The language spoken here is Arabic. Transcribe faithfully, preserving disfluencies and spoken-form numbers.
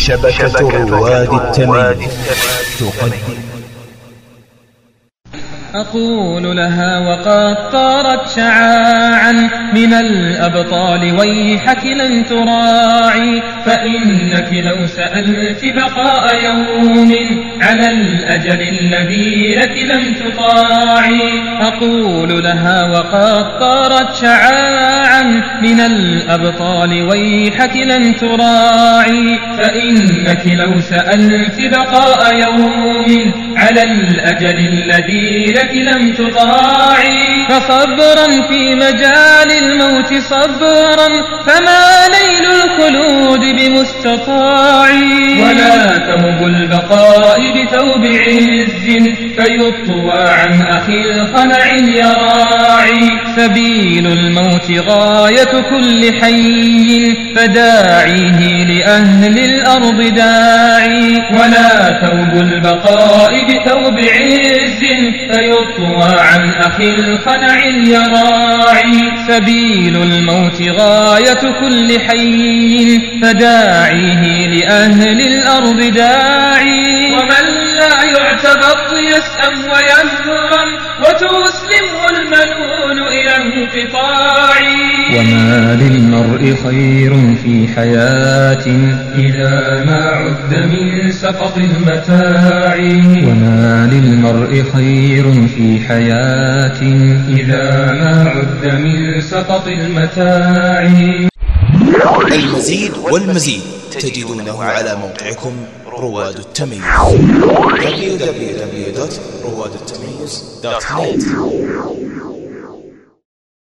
شبكة رواد التمييز تقدم. أقول لها وقد طارت شعاعا من الأبطال ويحك لن تراعي، فإنك لو سألت بقاء يوم على الأجل الذي لك لم تطاعي. أقول لها وقد طارت شعاعا من الأبطال ويحك لن تراعي، فإنك لو سألت بقاء يوم على الأجل الذي لك لم تطاعي. فصبرا في مجال الموت صبرا، فما نيل الخلود بمستطاع. ولا توب البقاء بثوب عز فيطوى عن أخي الخلع يراعي. سبيل الموت غاية كل حي، فداعيه لأهل الأرض داعي. ولا توب البقاء بثوب عز فيطوى عن أخي الخلع يراعي. سبيل الموت غاية كل حي، فداعيه لأهل الأرض داعي. ومن لا يعتبط يسأم ويهرم، وتسلمه المنون إلى انقطاع. وما للمرء خير في حياة إذا ما عد من سقط المتاع. وما للمرء خير في حياة إذا ما عد من سقط المتاع. المزيد والمزيد تجدونه على موقعكم رواد التمييز دبليو دبليو دبليو دوت رواد التمييز دوت نت.